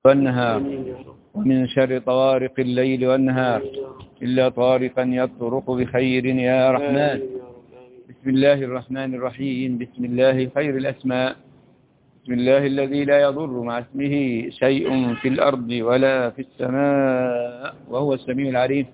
والنهار، ومن شر طوارق الليل والنهار، إلا طارقا يطرق بخير يا رحمن. بسم الله الرحمن الرحيم. بسم الله خير الأسماء. بسم الله الذي لا يضر مع اسمه شيء في الأرض ولا في السماء وهو السميع العليم.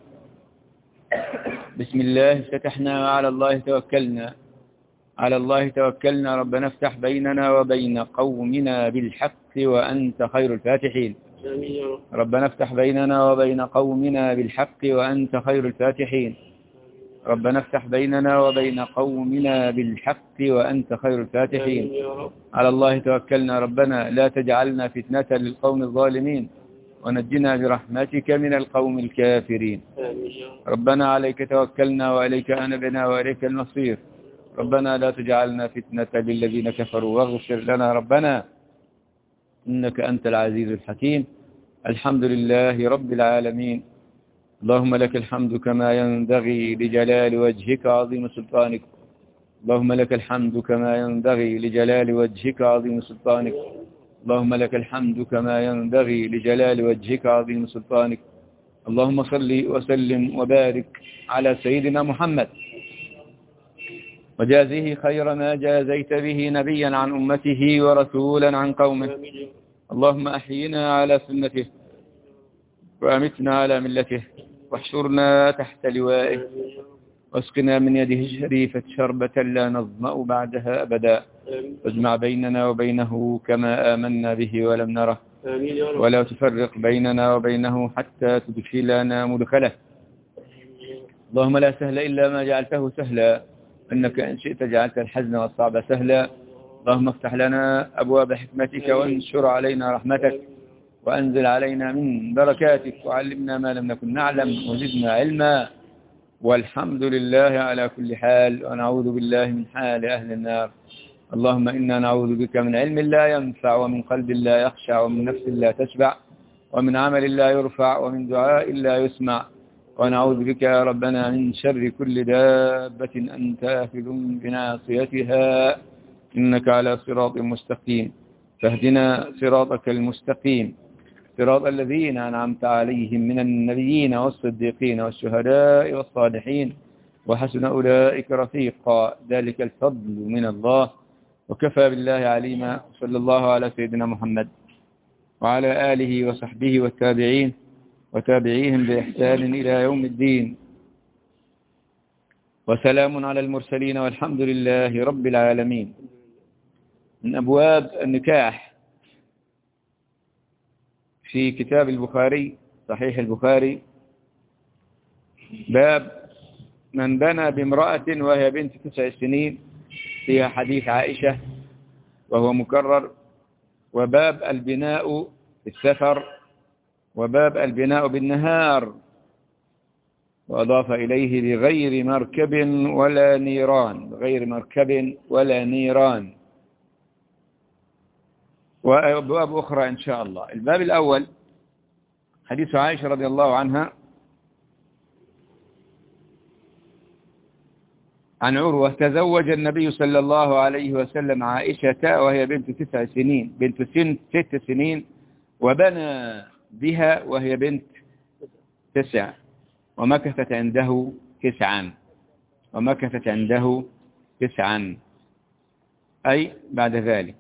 بسم الله افتتحنا وعلى الله توكلنا. على الله توكلنا. ربنا افتح بيننا وبين قومنا بالحق وأنت خير الفاتحين. ربنا افتح بيننا وبين قومنا بالحق وأنت خير الفاتحين. ربنا افتح بيننا وبين قومنا بالحق وأنت خير الفاتحين. على الله توكلنا. ربنا لا تجعلنا فتنة للقوم الظالمين ونجنا برحمتك من القوم الكافرين. ربنا عليك توكلنا وإليك أنبنا وإليك المصير. ربنا لا تجعلنا فتنة للذين كفروا واغفر لنا ربنا إنك أنت العزيز الحكيم. الحمد لله رب العالمين. اللهم لك الحمد كما ينبغي لجلال وجهك عظيم سلطانك. اللهم لك الحمد كما ينبغي لجلال وجهك عظيم سلطانك. اللهم لك الحمد كما ينبغي لجلال وجهك عظيم سلطانك. اللهم صل وسلم وبارك على سيدنا محمد وجازه خير ما جازيت به نبيا عن أمته ورسولا عن قومه. اللهم أحينا على سنته وأمتنا على ملته واحشرنا تحت لوائه واسقنا من يده الشريفة شربة لا نظمأ بعدها أبدا. واجمع بيننا وبينه كما آمنا به ولم نره ولا تفرق بيننا وبينه حتى تدخلنا مدخله. اللهم لا سهل إلا ما جعلته سهلا إنك إن شئت جعلت الحزن والصعب سهلا. اللهم افتح لنا أبواب حكمتك وانشر علينا رحمتك وأنزل علينا من بركاتك وعلمنا ما لم نكن نعلم وزدنا علما. والحمد لله على كل حال ونعوذ بالله من حال أهل النار. اللهم إنا نعوذ بك من علم لا ينفع ومن قلب لا يخشع ومن نفس لا تشبع ومن عمل لا يرفع ومن دعاء لا يسمع. ونعوذ بك يا ربنا من شر كل دابة أنت آخذ بناصيتها إنك على صراط مستقيم. فاهدنا صراطك المستقيم صراط الذين أنعمت عليهم من النبيين والصديقين والشهداء والصالحين وحسن أولئك رفيقا. ذلك الفضل من الله وكفى بالله عليما. صلى الله على سيدنا محمد وعلى آله وصحبه والتابعين وتابعيهم بإحسان إلى يوم الدين. وسلام على المرسلين والحمد لله رب العالمين. من أبواب النكاح في كتاب البخاري صحيح البخاري باب من بنى بامرأة وهي بنت 9 سنين فيها حديث عائشة وهو مكرر. وباب البناء في السفر وباب البناء بالنهار. وأضاف إليه بغير مركب ولا نيران. بغير مركب ولا نيران. وأبواب أخرى إن شاء الله. الباب الأول حديث عائشة رضي الله عنها عن عروة تزوج النبي صلى الله عليه وسلم عائشة وهي بنت 9 سنين بنت 6 سنين وبنى بها وهي بنت 9 ومكثت عنده 9 ومكثت عنده 9 أي بعد ذلك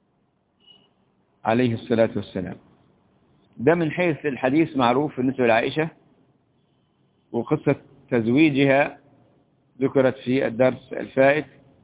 عليه الصلاة والسلام. ده من حيث الحديث معروف بالنسبة لعائشة. وقصة تزويجها ذكرت في الدرس الفائت.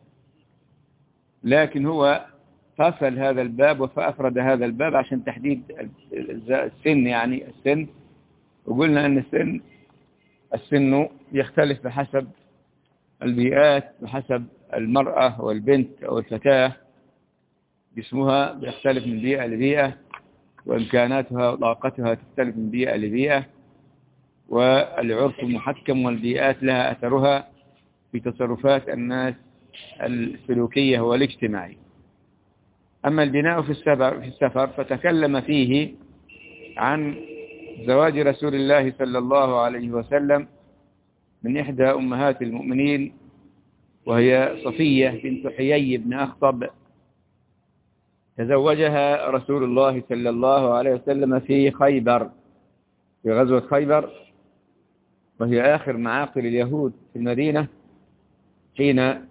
لكن هو فصل هذا الباب وأفرد هذا الباب عشان تحديد السن يعني السن. وقلنا أن السن يختلف بحسب البيئات بحسب المرأة والبنت أو الفتاة. جسمها بيختلف من بيئة لبيئة وإمكاناتها وطاقتها تختلف من بيئة لبيئة. والعرف محكم والبيئات لها أثرها في تصرفات الناس السلوكية والاجتماعية. أما البناء في السفر فتكلم فيه عن زواج رسول الله صلى الله عليه وسلم من إحدى أمهات المؤمنين وهي صفية بنت حيي بن أخطب تزوجها رسول الله صلى الله عليه وسلم في خيبر، في غزوة خيبر، وهي آخر معاقل اليهود في المدينة حين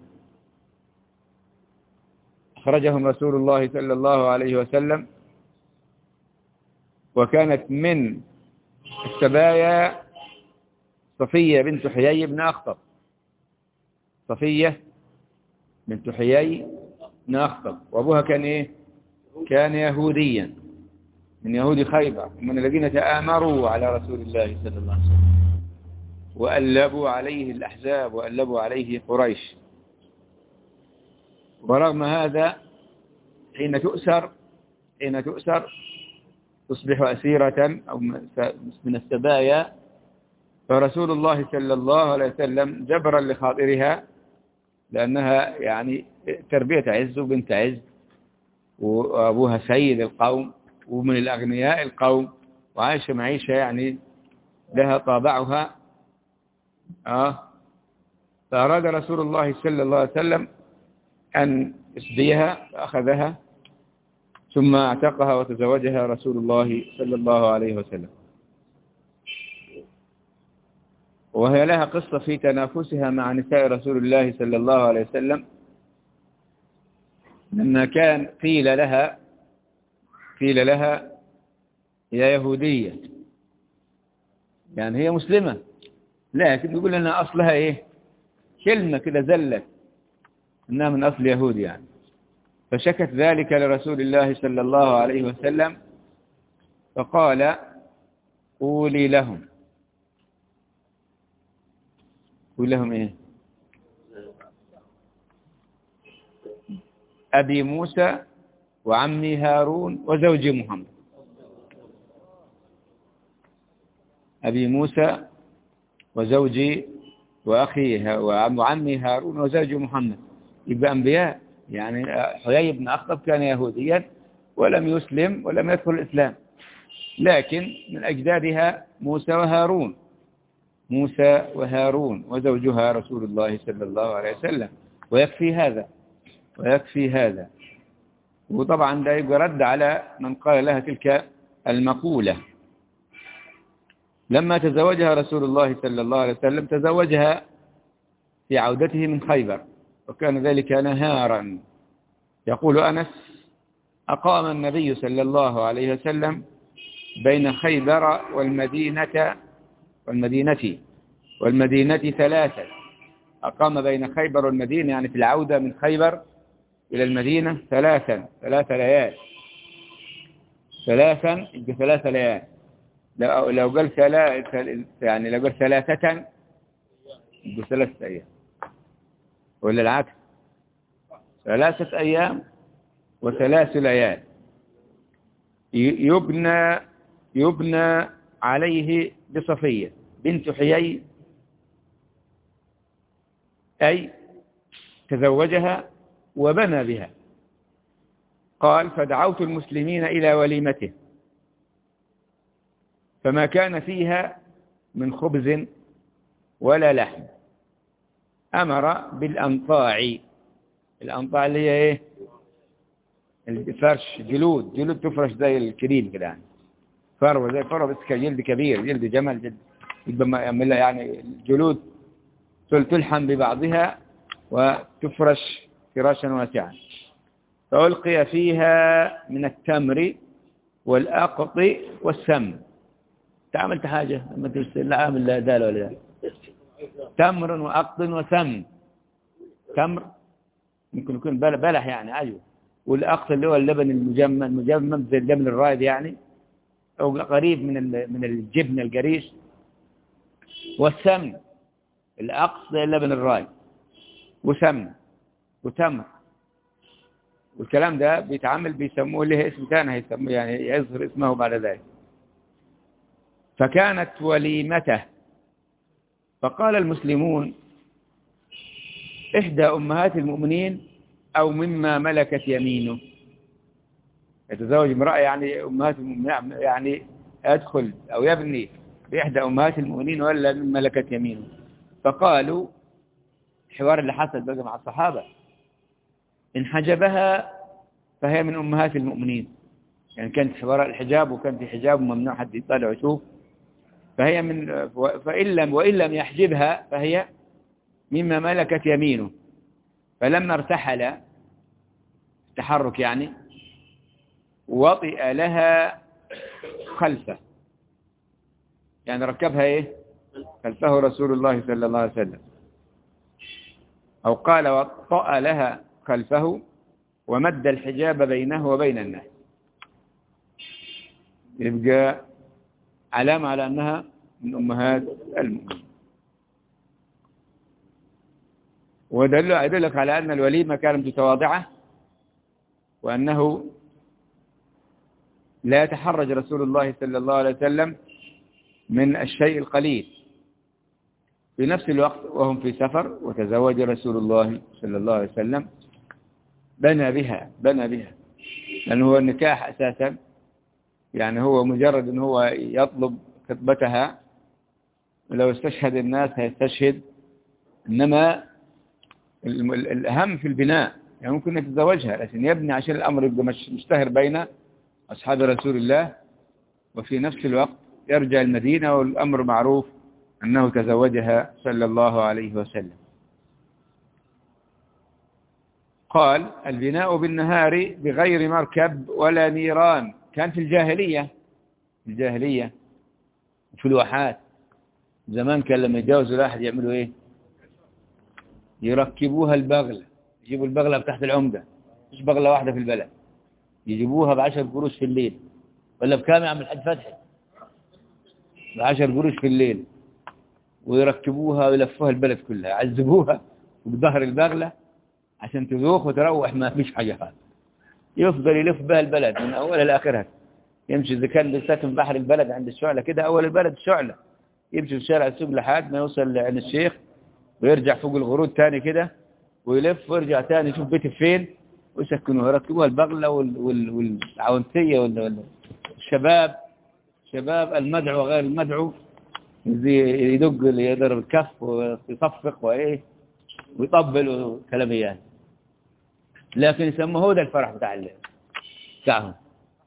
أخرجهم رسول الله صلى الله عليه وسلم. وكانت من السبايا صفية بنت حيي بن أخطب، صفية بنت حيي بن أخطب، وأبوها كان إيه؟ كان يهوديا من يهود خيبر، من الذين تآمروا على رسول الله صلى الله عليه وسلم وألبوا عليه الأحزاب وألبوا عليه قريش. ورغم هذا حين تؤسر تصبح أسيرة أو من السبايا، فرسول الله صلى الله عليه وسلم جبرا لخاطرها، لأنها يعني تربية عز وبنت عز، وأبوها سيد القوم ومن الأغنياء القوم، وعايشة معيشة يعني لها طابعها. فأراد رسول الله صلى الله عليه وسلم أن يسبيها، فأخذها ثم اعتقها وتزوجها رسول الله صلى الله عليه وسلم. وهي لها قصة في تنافسها مع نساء رسول الله صلى الله عليه وسلم، لما كان قيل لها يا يهودية، يعني هي مسلمة لكن يقول لنا أصلها إيه، كلمة كده زلت إنها من أصل يهودي يعني. فشكت ذلك لرسول الله صلى الله عليه وسلم، فقال قولي لهم إيه؟ أبي موسى وعمي هارون وزوجي محمد. أبي موسى وزوجي وأخي وعمي هارون وزوجي محمد، يبقى أنبياء. يعني حيي بن أخطب كان يهوديا ولم يسلم ولم يدخل الإسلام، لكن من أجدادها موسى وهارون وزوجها رسول الله صلى الله عليه وسلم، ويكفي هذا. وطبعا ده يبقى رد على من قال لها تلك المقولة. لما تزوجها رسول الله صلى الله عليه وسلم تزوجها في عودته من خيبر، وكان ذلك نهارا. يقول أنس أقام النبي صلى الله عليه وسلم بين خيبر والمدينة 3. أقام بين خيبر والمدينة، يعني في العودة من خيبر إلى المدينة 3 ليال. 3 يبقى 3 ليال. لو قال 3 يعني لو قال 3 يبقى 3 أيام، ولا العكس 3 أيام و3 ليال. يبنى عليه بصفية بنت حيي، أي تزوجها وبنى بها. قال فدعوت المسلمين إلى وليمته، فما كان فيها من خبز ولا لحم. أمر بالأنطاع. الأنطاع اللي هي إيه؟ الفرش، جلود تفرش زي الكريم كده، يعني فروة زي فروة بس جلد كبير، جلد جمل، جلد يعملها يعني الجلود تلحم ببعضها وتفرش فراشا واسعا. فألقي فيها من التمر والأقط والسم. عملت حاجة لما ترسل لا عامل لا دال ولا دال. تمر وأقط وسم. تمر ممكن يكون بلح يعني، أيوه. والأقط اللي هو اللبن المجمد زي اللبن الرايد يعني، أو قريب من الجبن القريش. والسمن، الأقط زي اللبن الرايد، وسمن وتمر. والكلام ده بيسموه له اسم ثاني، هيسموه يعني يظهر اسمه بعد ذلك. فكانت وليمته. فقال المسلمون إحدى أمهات المؤمنين أو مما ملكت يمينه. يتزوج امرأة يعني أمهات المؤمنين، يعني أدخل أو يبني بإحدى أمهات المؤمنين ولا مما ملكت يمينه. فقالوا الحوار اللي حصل بقى مع الصحابة، إن حجبها فهي من أمهات المؤمنين، يعني كانت وراء الحجاب وكان في حجاب وممنوع حد يطلع ويشوف، فهي من وإن لم يحجبها فهي مما ملكت يمينه. فلما ارتحل تحرك يعني وطئ لها خلفه، يعني ركبها ايه خلفه رسول الله صلى الله عليه وسلم، أو قال وطأ لها خلفه ومد الحجاب بينه وبين الناس، يبقى علامة على أنها من أمهات المؤمنين. ويدلك على أن الوليمة كانت متواضعة، وأنه لا يتحرج رسول الله صلى الله عليه وسلم من الشيء القليل. في نفس الوقت وهم في سفر وتزوج رسول الله صلى الله عليه وسلم بنى بها لأنه هو النكاح أساسا، يعني هو مجرد أنه هو يطلب خطبتها، ولو استشهد الناس هيستشهد، إنما الأهم في البناء، يعني ممكن يتزوجها لكن يبني عشان الأمر يبقى مشتهر بين أصحاب رسول الله، وفي نفس الوقت يرجع المدينة والأمر معروف أنه تزوجها صلى الله عليه وسلم. قال البناء بالنهار بغير مركب ولا نيران، كان في الجاهلية وفي الواحات زمان، كان لما يتجوزوا الواحد يعملوا ايه؟ يركبوها البغلة، يجيبوا البغلة تحت العمدة، مش بغلة واحدة في البلد، يجيبوها ب10 قروش في الليل، ولا بكام يا عم الحاج فتحي؟ ب10 قروش في الليل، ويركبوها ويلفوها البلد كلها، يعذبوها بظهر البغلة عشان تذوق وتروح، ما فيش حاجة هذا، يفضل يلف بها البلد من أولها لآخرها، يمشي إذا كان ساكن بحر البلد عند الشعلة كده، أول البلد الشعلة، يمشي في شارع السوق لحد ما يوصل لعند الشيخ، ويرجع فوق الغرود تاني كده، ويلف ويرجع تاني يشوف بيته فين ويسكنوها، يركبوها البغلة والعونتية والشباب، شباب المدعو وغير المدعو، يدق يضرب الكف ويصفق وإيه ويطبل وكلاميات، لكن يسموه هو ده الفرح بتاعهم،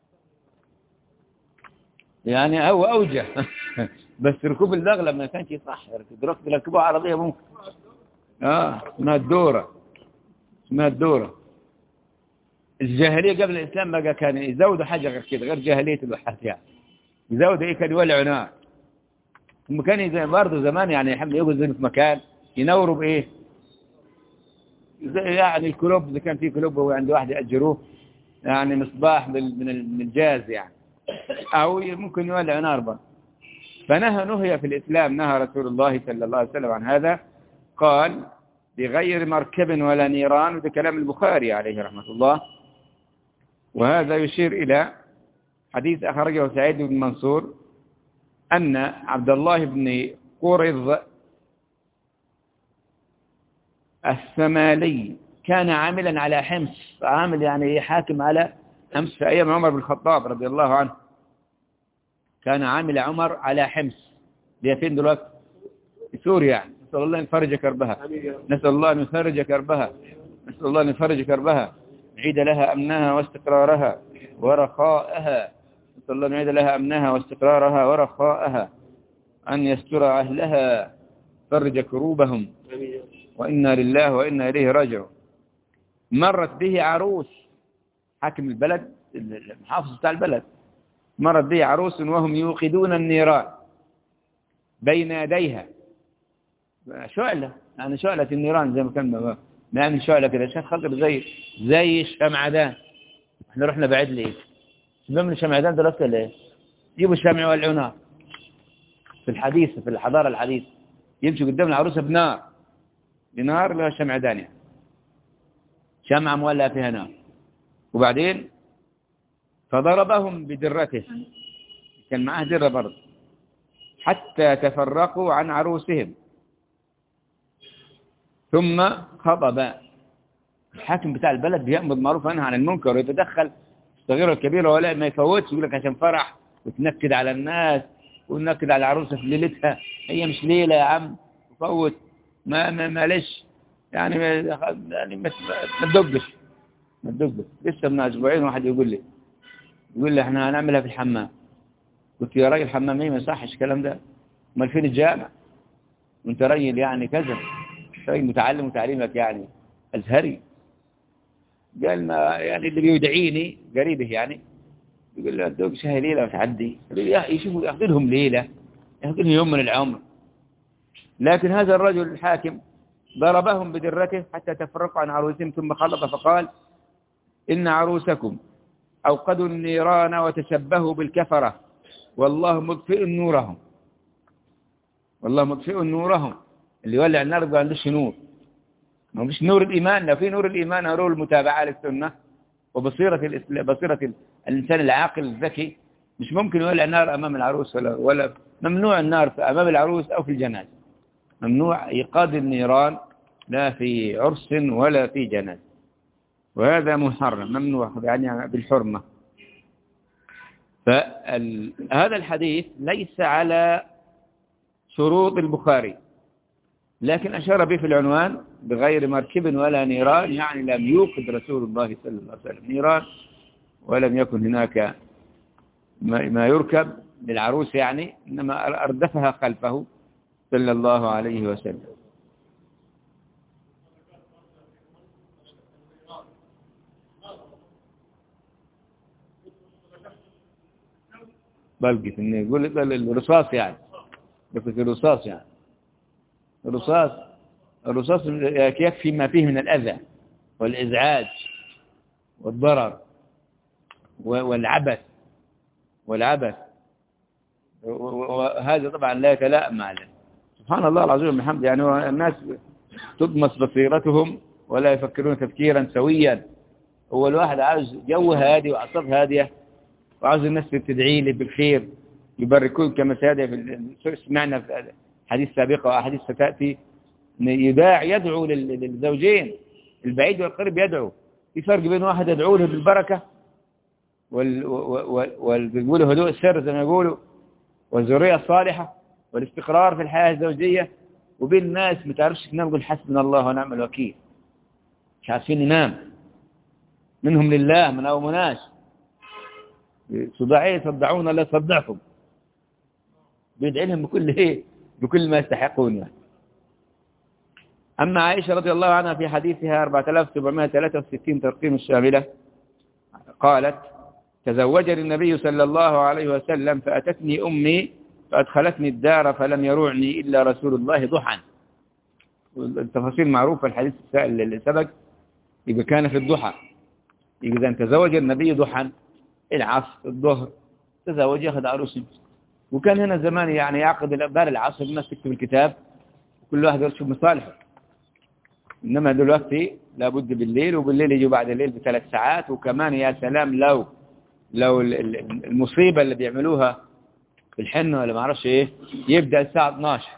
يعني هو أوجه بس ركوب البغلة ما كانش صح، يركبوها عربية ممكن، اسمها الدورة. الجاهلية قبل الإسلام بقى كان يزودوا حاجة غير كده، غير جاهلية الواحات، يعني يزودوا إيه؟ كان يولعوا نار، هم كان برضه زمان يعني يحب يوجدوا في مكان ينوروا بإيه؟ يعني الكلوب، إذا كان في كلوب وعنده واحد يأجروه، يعني مصباح من الجاز يعني، أو ممكن يولع نار برضه. نهي في الإسلام، نهى رسول الله صلى الله عليه وسلم عن هذا، قال بغير مركب ولا نيران، وده كلام البخاري عليه رحمة الله. وهذا يشير إلى حديث أخرجه سعيد بن منصور أن عبد الله بن قرظ الثمالي كان عاملا على حمص، عامل يعني حاكم على حمص في أيام عمر بن الخطاب رضي الله عنه، كان عامل عمر على حمص، دي فين دلوقتي؟ في سوريا يعني. نسأل الله أن يفرج كربها، نسأل الله أن يفرج كربها، نسأل الله أن يفرج كربها، نعيد لها أمنها واستقرارها ورخاءها، نسأل الله أن يعيد لها أمنها واستقرارها ورخاءها، أن يستر أهلها، فرج كروبهم، وإنا لله وإنا إليه راجعون. مرت به عروس، حاكم البلد المحافظ بتاع البلد، مرت به عروس وهم يوقدون النيران بين يديها، شعلة، يعني شعلة النيران زي ما كان نعمل شعلة كده عشان خاطر زي الشمعدان. احنا رحنا بعيد ليه؟ شباب من الشمعدان دلوقتي ولا ايه؟ يجيبوا الشمع والعنار في الحديث، في الحضارة الحديثة، يمشوا قدام العروسة بنار لها شمعدان، يعني شمعة مولع فيها نار، وبعدين فضربهم بدرته، كان معاه درة برضه، حتى تفرقوا عن عروسهم، ثم خطب. الحاكم بتاع البلد بيأمر بالمعروف وينهى عن المنكر، ويتدخل الصغيرة الكبيرة ولا ما يفوتش، يقول لك عشان فرح وتنكد على الناس وننكد على العروسة في ليلتها، هي مش ليلة يا عم، فوت، معلش يعني ما تدقش. ما تدق لسه من أسبوعين واحد يقول لي احنا هنعملها في الحمام. قلت يا راجل حمام ايه، ما يصحش الكلام ده، امال فين الجامع وانت راجل يعني كذا، راجل متعلم وتعليمك يعني أزهري. قال ما يعني اللي بيدعيني قريبه يعني يقول له دوق شهي ليلة وتعدي، يشوفوا ياخذ لهم ليلة، ياخذ لهم يوم من العمر. لكن هذا الرجل الحاكم ضربهم بدرته حتى تفرقوا عن عروسهم، ثم خلط فقال إن عروسكم أوقدوا النيران وتشبهوا بالكفرة والله مطفئ نورهم. والله مطفئ نورهم، اللي يولع النار ما عندوش نور، ما فيش نور الإيمان. لو في نور الإيمان نور المتابعة للسنة وبصيرة بصيرة الإنسان العاقل الذكي، مش ممكن يولع النار أمام العروس ولا ممنوع النار أمام العروس أو في الجنازة، ممنوع إيقاد النيران لا في عرس ولا في جنازة، وهذا محرم ممنوع يعني بالحرمة. فهذا الحديث ليس على شروط البخاري، لكن أشار به في العنوان بغير مركب ولا نيران، يعني لم يوقد رسول الله صلى الله عليه وسلم نيران، ولم يكن هناك ما يركب للعروس يعني، إنما أردفها خلفه صلى الله عليه وسلم. بلقي إنه يقول الرصاص يعني، بس الرصاص يعني الرصاص يكفي ما فيه من الأذى والإزعاج والضرر والعبث وهذا طبعا لا يتلائم مع الله. سبحان الله العظيم وبحمده، يعني الناس تطمس بصيرتهم ولا يفكرون تفكيرا سويا. هو الواحد عاوز جو هادي وأعصاب هادية، وعاوز الناس تدعي لي بالخير يباركون كما سمعنا في حديث سابقة وأحاديث ستأتي، يدعو للزوجين البعيد والقريب، يدعو. في فرق بين واحد يدعو له بالبركة بيقولوا هدوء السر زي ما يقولوا والذرية الصالحة والاستقرار في الحياة الزوجية، وبين الناس ما تعرفش تنام يقول حسبنا الله ونعم الوكيل، مش عارفين ينام، منهم لله من أو مناش صداعية صدعون لا صدعكم، بيدعي لهم بكل ما يستحقون يعني. أما عائشة رضي الله عنها في حديثها 4763 ترقيم الشاملة قالت تزوجني النبي صلى الله عليه وسلم فأتتني أمي فأدخلتني الدار فلم يرعني إلا رسول الله ضحى. التفاصيل معروفة، الحديث السائل اللي سبق يبقى كان في الضحى، إذا تزوج النبي ضحى العصر الظهر تزوج ياخذ عروسه. وكان هنا زمان يعني يعقد الأبار العصر الناس تكتب الكتاب وكل واحد يرشف مصالحه، إنما دلوقتي لابد بالليل، وبالليل يجوا بعد الليل ب3 ساعات. وكمان يا سلام لو المصيبة اللي بيعملوها في الحنة ولا ما اعرفش ايه يبدأ الساعة 12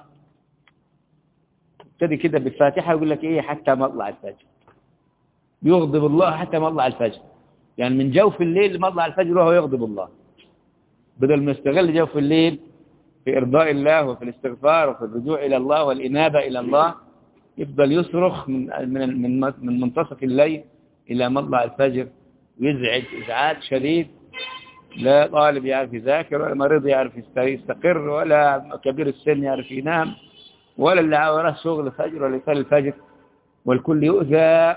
ابتدي كده بالفاتحة ويقول لك ايه حتى مطلع الفجر، يغضب الله حتى مطلع الفجر، يعني من جوف الليل لمطلع الفجر وهو يغضب الله، بدل ما يستغل جوف الليل في إرضاء الله وفي الاستغفار وفي الرجوع إلى الله والإنابة إلى الله، يفضل يصرخ من منتصف الليل إلى مطلع الفجر، ويزعج إزعاج شديد. لا طالب يعرف يذاكر، ولا مريض يعرف يستقر، ولا كبير السن يعرف ينام، ولا اللي وراه شغل الفجر ولا يصلي الفجر، والكل يؤذى.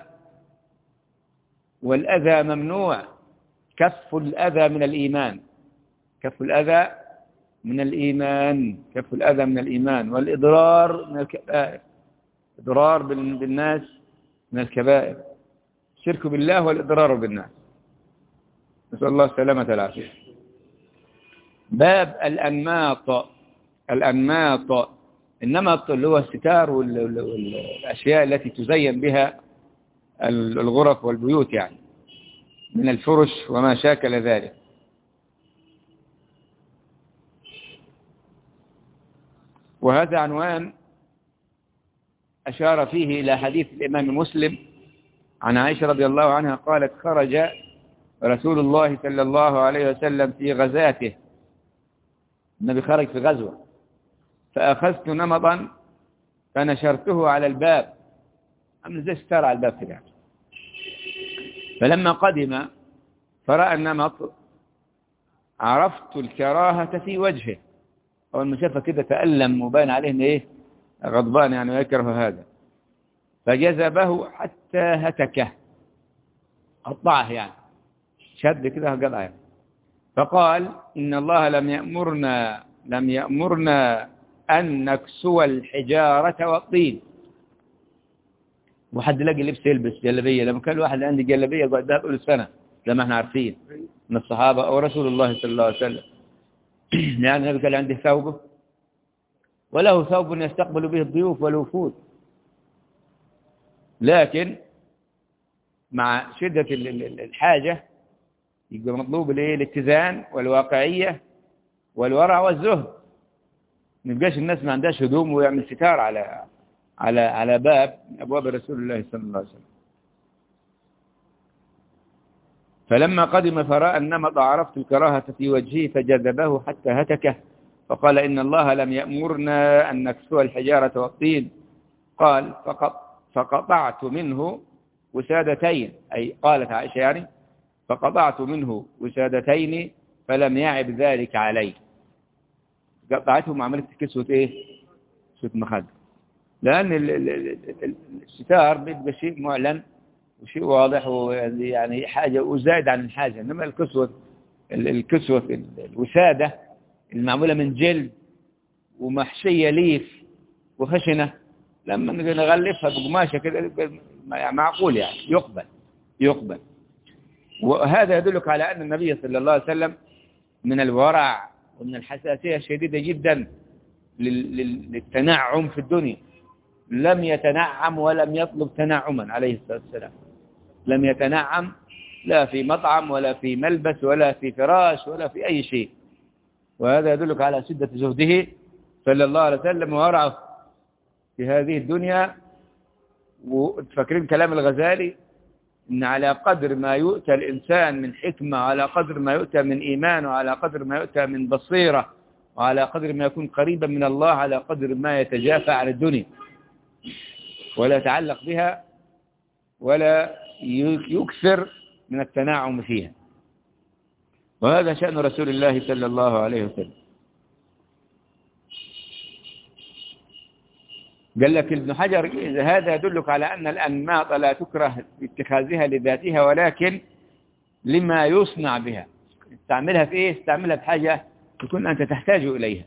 والأذى ممنوع، كف الأذى من الإيمان، كف الأذى من الإيمان، كف الأذى من الإيمان. والإضرار من الكبائر، إضرار بالناس من الكبائر، الشرك بالله والإضرار بالناس، نسأل الله السلامة والعافية. باب الأنماط. الأنماط النمط اللي هو الستار والأشياء التي تزين بها الغرف والبيوت يعني، من الفرش وما شاكل ذلك. وهذا عنوان أشار فيه إلى حديث الإمام مسلم عن عائشة رضي الله عنها قالت خرج رسول الله صلى الله عليه وسلم في غزاته، النبي خرج في غزوة، فأخذت نمطا فنشرته على الباب، عمل زي ستار على الباب كده، فلما قدم فرأى النمط عرفت الكراهة في وجهه. أول ما شافه كده تألم وبان عليه إن إيه غضبان يعني ويكره هذا، فجذبه حتى هتكه، قطعه يعني، شد كده قطعه يعني. فقال إن الله لم يأمرنا أن نكسو الحجارة والطين. وحد لاقي لبس يلبس جلبية، لما كان الواحد عنده جلبية قاعد ده طول السنة زي ما احنا عارفين من الصحابة أو رسول الله صلى الله عليه وسلم. يعني النبي كان عنده ثوبه وله ثوب يستقبل به الضيوف والوفود، لكن مع شدة الحاجة يبقى مطلوب الاتزان والواقعية والورع والزهد. ما يبقاش الناس ما عندهاش هدوم ويعمل ستار على باب من أبواب رسول الله صلى الله عليه وسلم. فلما قدم فرأى النمط عرفت الكراهة في وجهه فجذبه حتى هتكه، فقال إن الله لم يأمرنا أن نكسو الحجارة والطين. قال فقطعت منه وسادتين، أي قالت عائشة يعني فقطعت منه وسادتين فلم يعب ذلك علي. قطعتهم عملت كسوة إيه؟ كسوة مخد، لأن الستار بيبقى شيء معلن وشيء واضح ويعني حاجة وزائد عن الحاجة. إنما الكسوة الوسادة المعمولة من جلد ومحشية ليف وخشنة، لما نغلفها بقماشة كده معقول يعني يقبل. وهذا يدلك على أن النبي صلى الله عليه وسلم من الورع ومن الحساسية الشديدة جدا للتنعم في الدنيا. لم يتنعم ولم يطلب تنعما عليه الصلاة والسلام، لم يتنعم لا في مطعم ولا في ملبس ولا في فراش ولا في أي شيء. وهذا يدلك على شدة زهده صلى الله عليه وسلم وورعه في هذه الدنيا. وتفكرين كلام الغزالي إن على قدر ما يؤتى الإنسان من حكمة، على قدر ما يؤتى من إيمان، وعلى قدر ما يؤتى من بصيرة، وعلى قدر ما يكون قريبا من الله، على قدر ما يتجافى عن الدنيا ولا يتعلق بها ولا يكثر من التناعم فيها. وهذا شأن رسول الله صلى الله عليه وسلم. قال لك ابن حجر هذا يدلك على أن الأنماط لا تكره اتخاذها لذاتها ولكن لما يصنع بها. استعملها في إيه؟ استعملها في حاجة تكون أنت تحتاج إليها.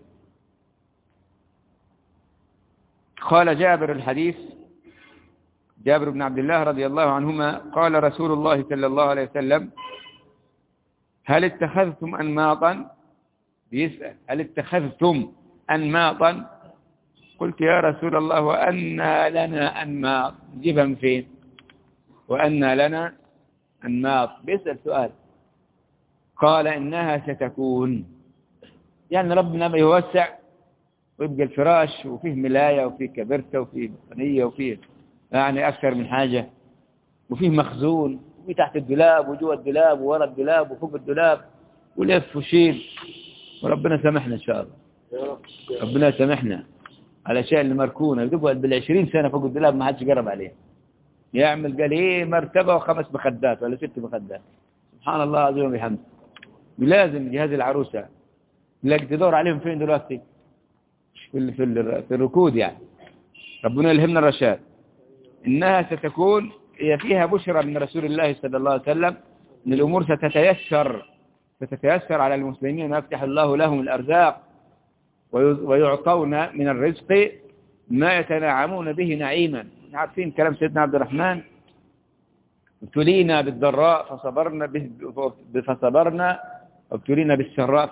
قال جابر الحديث، جابر بن عبد الله رضي الله عنهما قال رسول الله صلى الله عليه وسلم هل اتخذتم أنماطا؟ بيسأل هل اتخذتم أنماطا؟ قلت يا رسول الله وأنى لنا أنماط، نجيبها من فين؟ وأنى لنا أنماط، بيسأل سؤال. قال إنها ستكون، يعني ربنا ما يوسع ويبقى الفراش وفيه ملاية وفيه كبرتة وفيه بطانية وفيه يعني أكثر من حاجة، وفيه مخزون وفيه تحت الدولاب وجوه الدولاب وورا الدولاب وفوق الدولاب ولف وشيل. وربنا سامحنا إن شاء الله، ربنا سامحنا على الأشياء اللي مركونة يقعد بال20 سنة فوق الدولاب ما حدش قرب عليه، يعمل قال إيه مرتبة و5 مخدات ولا 6 مخدات. سبحان الله العظيم وبحمده. لازم جهاز العروسة لك تدور عليهم فين دلوقتي؟ في الركود يعني. ربنا يلهمنا الرشاد. إنها ستكون هي فيها بشرى من رسول الله صلى الله عليه وسلم إن الأمور ستتيسر على المسلمين ويفتح الله لهم الأرزاق ويعطون من الرزق ما يتنعمون به نعيما. عارفين كلام سيدنا عبد الرحمن ابتلينا بالضراء فصبرنا وابتلينا بالسراء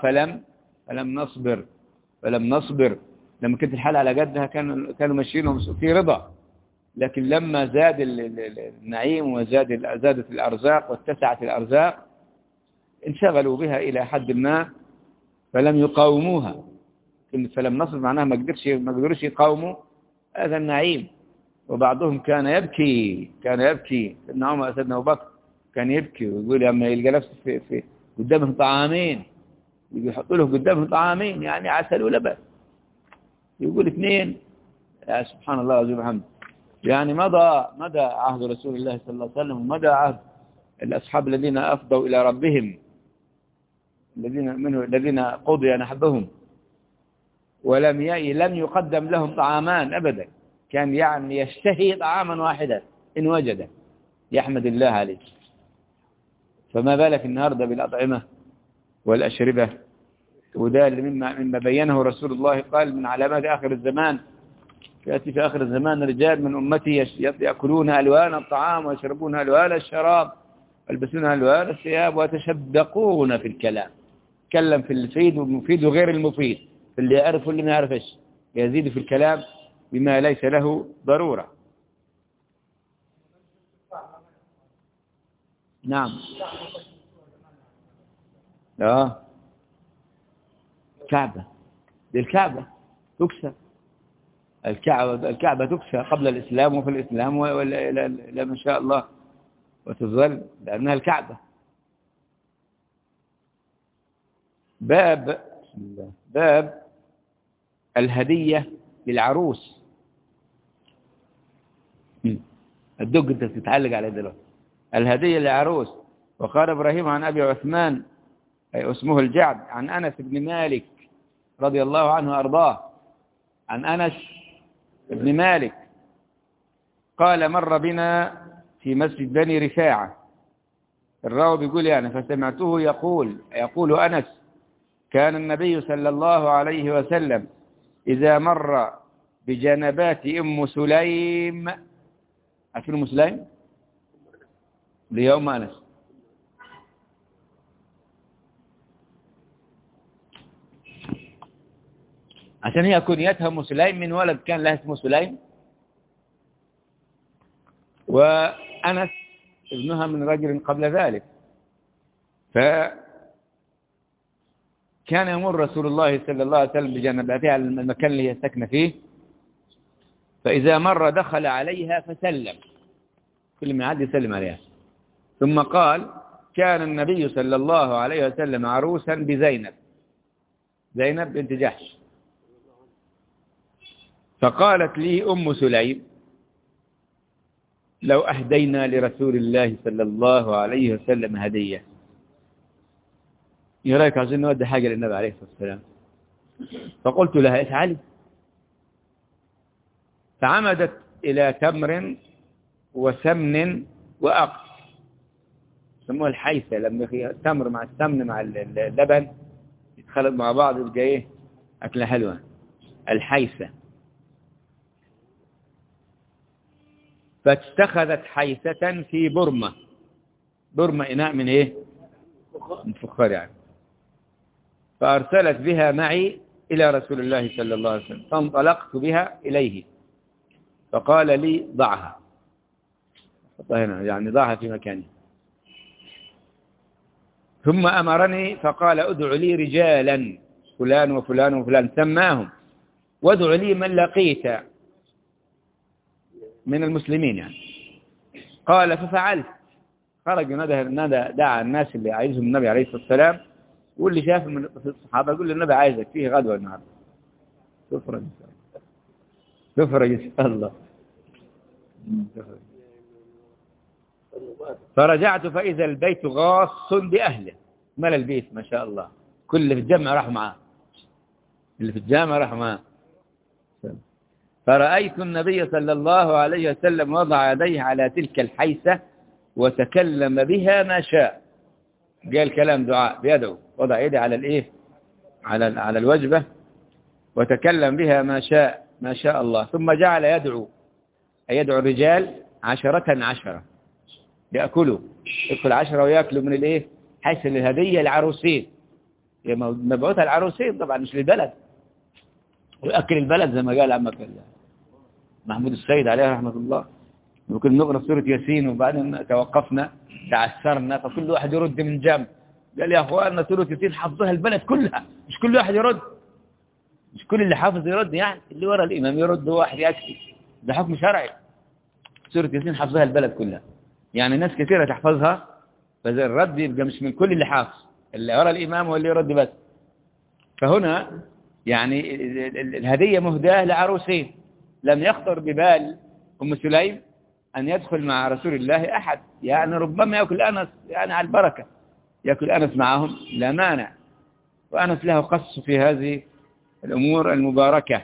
فلم نصبر. لما كانت الحالة على قدها كانوا ماشيين في رضا، لكن لما زاد النعيم وزادت الأرزاق واتسعت الأرزاق انشغلوا بها إلى حد ما فلم يقاوموها. فلم نصبر معناها ما قدروش يقاوموا هذا النعيم. وبعضهم كان يبكي سيدنا عمر سيدنا أبو بكر كان يبكي ويقول لما يلقى نفسه في قدامه طعامين، يحطوا له قدامه طعامين يعني عسل ولبن، يقول 2 يا سبحان الله العظيم وبحمده. يعني مضى عهد رسول الله صلى الله عليه وسلم ومضى عهد الأصحاب الذين أفضوا إلى ربهم، الذين قضي نحبهم ولم لم يقدم لهم طعامان أبدا، كان يعني يشتهي طعاما واحدا إن وجده يحمد الله عليه. فما بالك النهاردة بالأطعمة والأشربة؟ وده مما بينه رسول الله، قال من علامات آخر الزمان، يأتي في آخر الزمان رجال من أمتي يأكلون ألوان الطعام ويشربون ألوان الشراب ويلبسون ألوان الثياب ويتشدقون في الكلام. تكلم في المفيد والمفيد وغير المفيد، في اللي يعرف واللي ما يعرفش، يزيد في الكلام بما ليس له ضرورة. نعم. الكعبة، دي الكعبة تكسى، الكعبة تكسى قبل الإسلام وفي الإسلام ولا ما شاء الله وتظل، لأنها الكعبة. باب الهدية للعروس. الدق انت تتعلق على دلوقتي. الهدية للعروس. وقال إبراهيم عن أبي عثمان اسمه الجعد عن أنس بن مالك رضي الله عنه وأرضاه، عن أنس بن مالك قال مر بنا في مسجد بني رفاعة، الراوي بيقول يعني فسمعته يقول أنس كان النبي صلى الله عليه وسلم إذا مر بجنبات أم سليم، عارفين أم سليم؟ ليوم أنس، عشان هي كنيتها أم سليم من ولد كان له اسمه سليم، وأنس ابنها من رجل قبل ذلك. فكان يمر رسول الله صلى الله عليه وسلم بجنباتها على المكان اللي هي ساكنة فيه، فإذا مر دخل عليها فسلم، كل ما يعدي يسلم عليها. ثم قال كان النبي صلى الله عليه وسلم عروسا بزينب، زينب بنت جحش، فقالت لي أم سليم لو أهدينا لرسول الله صلى الله عليه وسلم هدية، يا رأيك عايزين نودي حاجة للنبي عليه الصلاة والسلام؟ فقلت لها افعلي. فعمدت إلى تمر وسمن وأقط، يسموها الحيثة، لما التمر مع السمن مع اللبن يتخلط مع بعض يبقى ايه أكلة حلوة، الحيثة. فاتخذت حيثة في برمة إناء من ايه، من فخار يعني، فأرسلت بها معي إلى رسول الله صلى الله عليه وسلم، فانطلقت بها إليه فقال لي ضعها، هنا يعني ضعها في مكانه. ثم أمرني فقال ادع لي رجالا فلان وفلان وفلان، سماهم، وادع لي من لقيت من المسلمين يعني. قال ففعلت، خرج دعا الناس اللي عايزهم النبي عليه الصلاة والسلام، واللي شاف من الصحابة يقول للنبي عايزك فيه غدوة النهارده، تفرج إن شاء الله. فرجعت فإذا البيت غاص بأهله، ملى البيت ما شاء الله، كل اللي في الجامع راح معاه، اللي في الجامع راح معاه. فرأيت النبي صلى الله عليه وسلم وضع يديه على تلك الحيثة وتكلم بها ما شاء، قال كلام دعاء بيدعو، وضع يده على الايه، على الوجبة وتكلم بها ما شاء الله. ثم جعل يدعو الرجال 10 يأكلوا، يأكل 10 ويأكلوا من الايه، حيث الهدية العروسين، مبعوثة العروسين طبعا مش للبلد، ويأكل البلد زي ما قال عمك محمود السيد عليه رحمة الله. ممكن نقرأ سورة ياسين وبعدين توقفنا تعثرنا، فكل واحد يرد من جنب، قال يا أخواننا سورة ياسين حفظها البلد كلها، مش كل واحد يرد، مش كل اللي حافظ يرد، يعني اللي ورا الإمام يرد واحد يكفي، ده حكم شرعي. سورة ياسين حفظها البلد كلها، يعني ناس كثيرة تحفظها، فإذا الرد يبقى مش من كل اللي حافظ، اللي ورا الإمام هو اللي يرد بس. فهنا يعني الهدية مهداة لعروسين، لم يخطر ببال أم سليم أن يدخل مع رسول الله أحد، يعني ربما يأكل أنس يعني على البركة، يأكل أنس معهم لا مانع، وأنس له قص في هذه الأمور المباركة.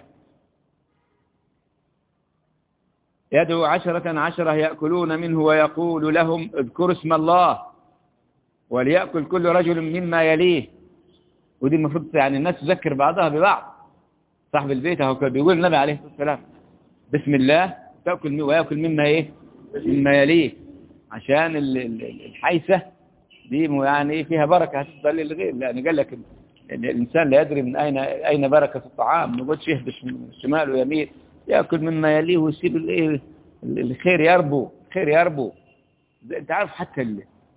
يدعو 10 يأكلون منه ويقول لهم اذكروا اسم الله وليأكل كل رجل مما يليه. ودي المفروض يعني الناس تذكر بعضها ببعض. صاحب البيت هو بيقول النبي عليه الصلاة والسلام بسم الله تأكل ويأكل مما ايه مما يليه، عشان الحيسة دي يعني فيها بركة هتفضل للغير، لأن قال لك الإنسان لا يدري من أين بركة الطعام، ما يقعدش يهبش من الشمال ويمين، يأكل مما يليه ويسيب الخير يربو، الخير يربو. انت عارف حتى